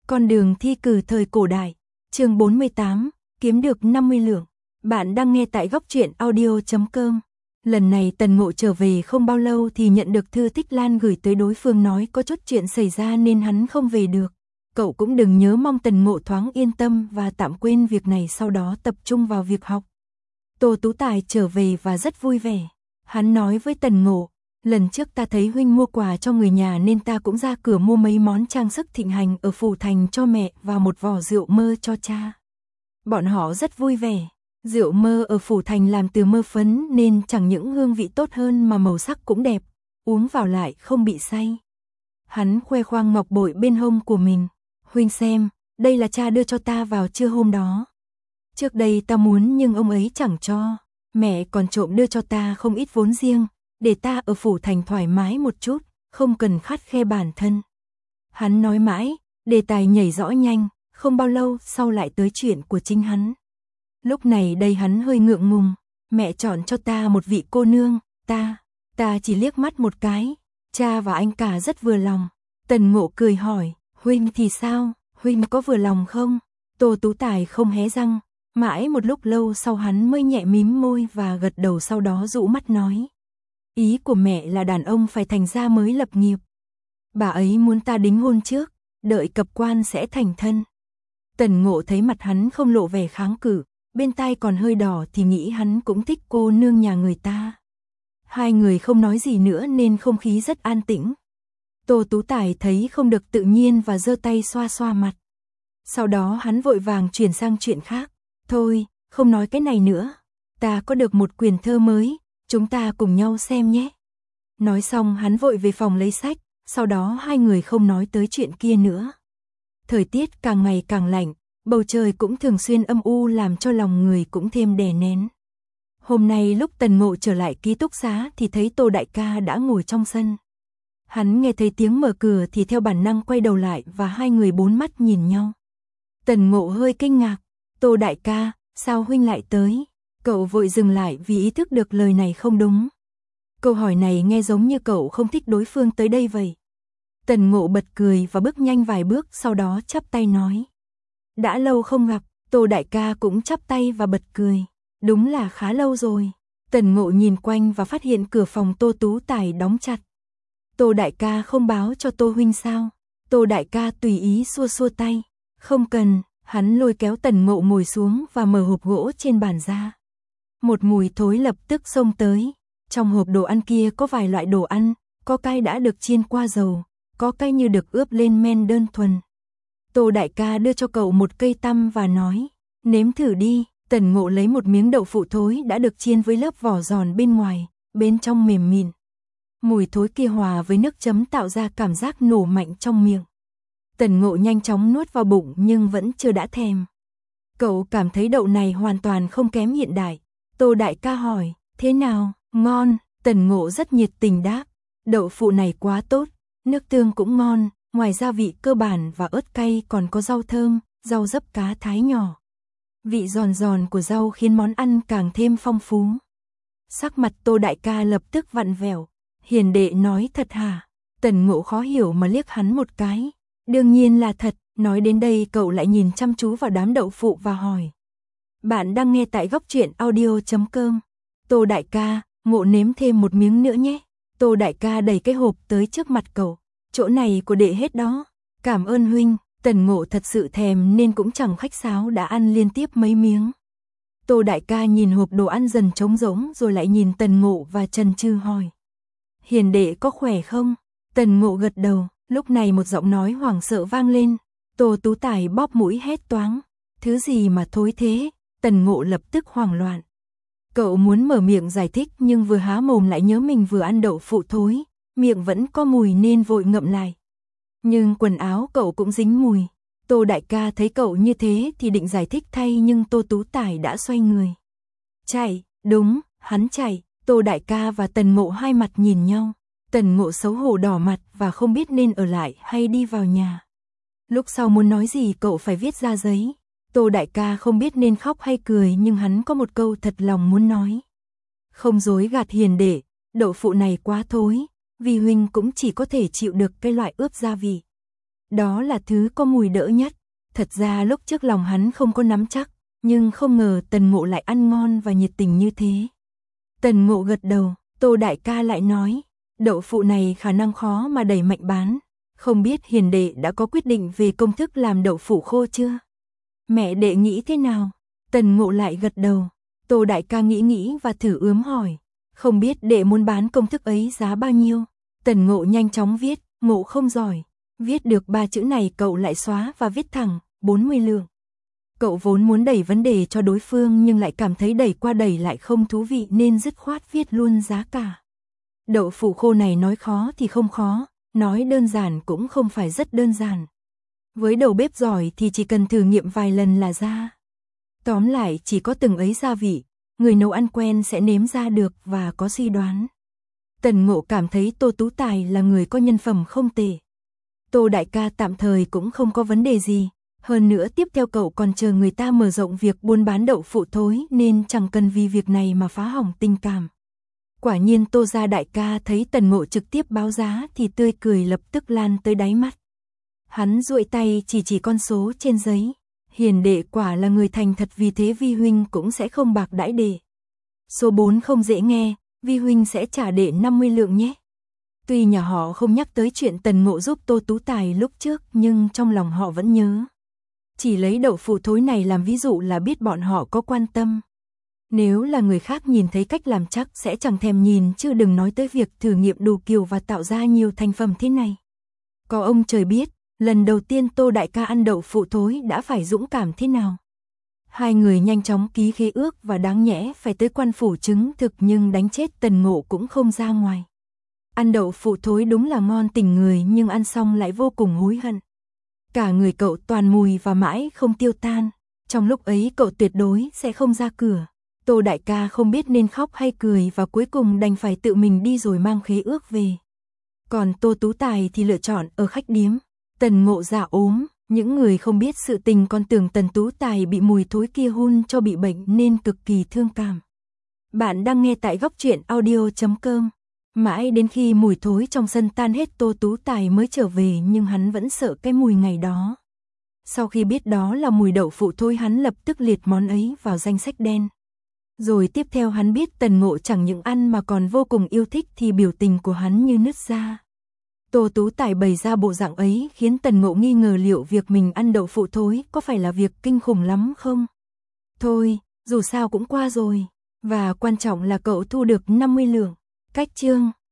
Con đường thi cử thời cổ đại, chương 48, kiếm được 50 lượng. Bạn đang nghe tại góc truyện audio.com. Lần này Tần Ngộ trở về không bao lâu thì nhận được thư Tích Lan gửi tới, đối phương nói có chút chuyện xảy ra nên hắn không về được. Cậu cũng đừng nhớ, mong Tần Ngộ thoáng yên tâm và tạm quên việc này, sau đó tập trung vào việc học. Tô Tú Tài trở về và rất vui vẻ. Hắn nói với Tần Ngộ, lần trước ta thấy huynh mua quà cho người nhà nên ta cũng ra cửa mua mấy món trang sức thịnh hành ở phủ thành cho mẹ và một vò rượu mơ cho cha. Bọn họ rất vui vẻ. Rượu mơ ở phủ thành làm từ mơ phấn nên chẳng những hương vị tốt hơn mà màu sắc cũng đẹp, uống vào lại không bị say. Hắn khoe khoang ngọc bội bên hông của mình. Huynh xem, đây là cha đưa cho ta vào trưa hôm đó. Trước đây ta muốn nhưng ông ấy chẳng cho. Mẹ còn trộm đưa cho ta không ít vốn riêng, để ta ở phủ thành thoải mái một chút, không cần khắt khe bản thân. Hắn nói mãi, đề tài nhảy rõ nhanh, không bao lâu sau lại tới chuyện của chính hắn. Lúc này đây hắn hơi ngượng ngùng, mẹ chọn cho ta một vị cô nương, ta chỉ liếc mắt một cái, cha và anh cả rất vừa lòng. Tần Ngộ cười hỏi, huynh thì sao, huynh có vừa lòng không? Tô Tú Tài không hé răng, mãi một lúc lâu sau hắn mới nhẹ mím môi và gật đầu, sau đó dụ mắt nói. Ý của mẹ là đàn ông phải thành ra mới lập nghiệp. Bà ấy muốn ta đính hôn trước, đợi cập quan sẽ thành thân. Tần Ngộ thấy mặt hắn không lộ vẻ kháng cự, bên tai còn hơi đỏ thì nghĩ hắn cũng thích cô nương nhà người ta. Hai người không nói gì nữa nên không khí rất an tĩnh. Tô Tú Tài thấy không được tự nhiên và giơ tay xoa xoa mặt. Sau đó hắn vội vàng chuyển sang chuyện khác. Thôi, không nói cái này nữa. Ta có được một quyển thơ mới, chúng ta cùng nhau xem nhé. Nói xong hắn vội về phòng lấy sách, sau đó hai người không nói tới chuyện kia nữa. Thời tiết càng ngày càng lạnh, bầu trời cũng thường xuyên âm u làm cho lòng người cũng thêm đè nén. Hôm nay lúc Tần Ngộ trở lại ký túc xá thì thấy Tô đại ca đã ngồi trong sân. Hắn nghe thấy tiếng mở cửa thì theo bản năng quay đầu lại và hai người bốn mắt nhìn nhau. Tần Ngộ hơi kinh ngạc, Tô đại ca, sao huynh lại tới? Cậu vội dừng lại vì ý thức được lời này không đúng. Câu hỏi này nghe giống như cậu không thích đối phương tới đây vậy. Tần Ngộ bật cười và bước nhanh vài bước, sau đó chắp tay nói. Đã lâu không gặp. Tô đại ca cũng chắp tay và bật cười. Đúng là khá lâu rồi. Tần Ngộ nhìn quanh và phát hiện cửa phòng Tô Tú Tài đóng chặt. Tô đại ca không báo cho Tô huynh sao? Tô đại ca tùy ý xua xua tay. Không cần. Hắn lôi kéo Tần Ngộ ngồi xuống và mở hộp gỗ trên bàn ra. Một mùi thối lập tức xông tới. Trong hộp đồ ăn kia có vài loại đồ ăn, có cái đã được chiên qua dầu, có cái như được ướp lên men đơn thuần. Tô đại ca đưa cho cậu một cây tăm và nói, nếm thử đi. Tần Ngộ lấy một miếng đậu phụ thối đã được chiên với lớp vỏ giòn bên ngoài, bên trong mềm mịn. Mùi thối kia hòa với nước chấm tạo ra cảm giác nổ mạnh trong miệng. Tần Ngộ nhanh chóng nuốt vào bụng nhưng vẫn chưa đã thèm. Cậu cảm thấy đậu này hoàn toàn không kém hiện đại. Tô đại ca hỏi, thế nào, ngon? Tần Ngộ rất nhiệt tình đáp, đậu phụ này quá tốt, nước tương cũng ngon, ngoài gia vị cơ bản và ớt cay còn có rau thơm, rau dấp cá thái nhỏ. Vị giòn giòn của rau khiến món ăn càng thêm phong phú. Sắc mặt Tô đại ca lập tức vặn vẹo, hiền đệ nói thật hả? Tần Ngộ khó hiểu mà liếc hắn một cái. Đương nhiên là thật. Nói đến đây cậu lại nhìn chăm chú vào đám đậu phụ và hỏi. Bạn đang nghe tại góc truyện audio.com. Tô đại ca, Ngộ nếm thêm một miếng nữa nhé. Tô đại ca đẩy cái hộp tới trước mặt cậu. Chỗ này của đệ hết đó. Cảm ơn huynh. Tần Ngộ thật sự thèm nên cũng chẳng khách sáo đã ăn liên tiếp mấy miếng. Tô đại ca nhìn hộp đồ ăn dần trống rỗng rồi lại nhìn Tần Ngộ và chần chừ hỏi. Hiền đệ có khỏe không? Tần Ngộ gật đầu. Lúc này một giọng nói hoảng sợ vang lên. Tô Tú Tài bóp mũi hét toáng. Thứ gì mà thối thế? Tần Ngộ lập tức hoảng loạn. Cậu muốn mở miệng giải thích nhưng vừa há mồm lại nhớ mình vừa ăn đậu phụ thối, miệng vẫn có mùi nên vội ngậm lại. Nhưng quần áo cậu cũng dính mùi. Tô đại ca thấy cậu như thế thì định giải thích thay nhưng Tô Tú Tài đã xoay người. Chạy, đúng, hắn chạy. Tô đại ca và Tần Ngộ hai mặt nhìn nhau. Tần Ngộ xấu hổ đỏ mặt và không biết nên ở lại hay đi vào nhà. Lúc sau muốn nói gì cậu phải viết ra giấy. Tô đại ca không biết nên khóc hay cười nhưng hắn có một câu thật lòng muốn nói. Không dối gạt hiền đệ, đậu phụ này quá thối, vì huynh cũng chỉ có thể chịu được cái loại ướp gia vị. Đó là thứ có mùi đỡ nhất. Thật ra lúc trước lòng hắn không có nắm chắc, nhưng không ngờ Tần Ngộ lại ăn ngon và nhiệt tình như thế. Tần Ngộ gật đầu, Tô đại ca lại nói, đậu phụ này khả năng khó mà đẩy mạnh bán. Không biết hiền đệ đã có quyết định về công thức làm đậu phụ khô chưa? Mẹ đệ nghĩ thế nào? Tần Ngộ lại gật đầu. Tô đại ca nghĩ và thử ướm hỏi, không biết đệ muốn bán công thức ấy giá bao nhiêu? Tần Ngộ nhanh chóng viết, Ngộ không giỏi. Viết được 3 chữ này cậu lại xóa và viết thẳng, 40 lượng. Cậu vốn muốn đẩy vấn đề cho đối phương nhưng lại cảm thấy đẩy qua đẩy lại không thú vị nên dứt khoát viết luôn giá cả. Đậu phụ khô này nói khó thì không khó, nói đơn giản cũng không phải rất đơn giản. Với đầu bếp giỏi thì chỉ cần thử nghiệm vài lần là ra. Tóm lại chỉ có từng ấy gia vị, người nấu ăn quen sẽ nếm ra được và có suy đoán. Tần Ngộ cảm thấy Tô Tú Tài là người có nhân phẩm không tệ. Tô đại ca tạm thời cũng không có vấn đề gì. Hơn nữa tiếp theo cậu còn chờ người ta mở rộng việc buôn bán đậu phụ thối nên chẳng cần vì việc này mà phá hỏng tình cảm. Quả nhiên Tô gia đại ca thấy Tần Ngộ trực tiếp báo giá thì tươi cười lập tức lan tới đáy mắt. Hắn duỗi tay chỉ con số trên giấy. Hiền đệ quả là người thành thật, vì thế vi huynh cũng sẽ không bạc đãi đệ. Số 4 không dễ nghe, vi huynh sẽ trả đệ 50 lượng nhé. Tuy nhà họ không nhắc tới chuyện Tần Ngộ giúp Tô Tú Tài lúc trước nhưng trong lòng họ vẫn nhớ. Chỉ lấy đậu phụ thối này làm ví dụ là biết bọn họ có quan tâm. Nếu là người khác nhìn thấy cách làm chắc sẽ chẳng thèm nhìn, chứ đừng nói tới việc thử nghiệm đủ kiểu và tạo ra nhiều thành phẩm thế này. Có ông trời biết, lần đầu tiên Tô đại ca ăn đậu phụ thối đã phải dũng cảm thế nào. Hai người nhanh chóng ký khế ước và đáng nhẽ phải tới quan phủ chứng thực, nhưng đánh chết Tần Ngộ cũng không ra ngoài. Ăn đậu phụ thối đúng là ngon tình người, nhưng ăn xong lại vô cùng hối hận. Cả người cậu toàn mùi và mãi không tiêu tan. Trong lúc ấy cậu tuyệt đối sẽ không ra cửa. Tô đại ca không biết nên khóc hay cười và cuối cùng đành phải tự mình đi rồi mang khế ước về. Còn Tô Tú Tài thì lựa chọn ở khách điếm. Tần Ngộ dạ ốm, những người không biết sự tình còn tưởng Tần Tú Tài bị mùi thối kia hun cho bị bệnh nên cực kỳ thương cảm. Bạn đang nghe tại Góc Truyện Audio.com. Mãi đến khi mùi thối trong sân tan hết Tô Tú Tài mới trở về, nhưng hắn vẫn sợ cái mùi ngày đó. Sau khi biết đó là mùi đậu phụ thối, hắn lập tức liệt món ấy vào danh sách đen. Rồi tiếp theo hắn biết Tần Ngộ chẳng những ăn mà còn vô cùng yêu thích thì biểu tình của hắn như nứt ra. Tô Tú Tài bày ra bộ dạng ấy khiến Tần Ngộ nghi ngờ liệu việc mình ăn đậu phụ thối có phải là việc kinh khủng lắm không? Thôi, dù sao cũng qua rồi. Và quan trọng là cậu thu được 50 lượng. Cách chương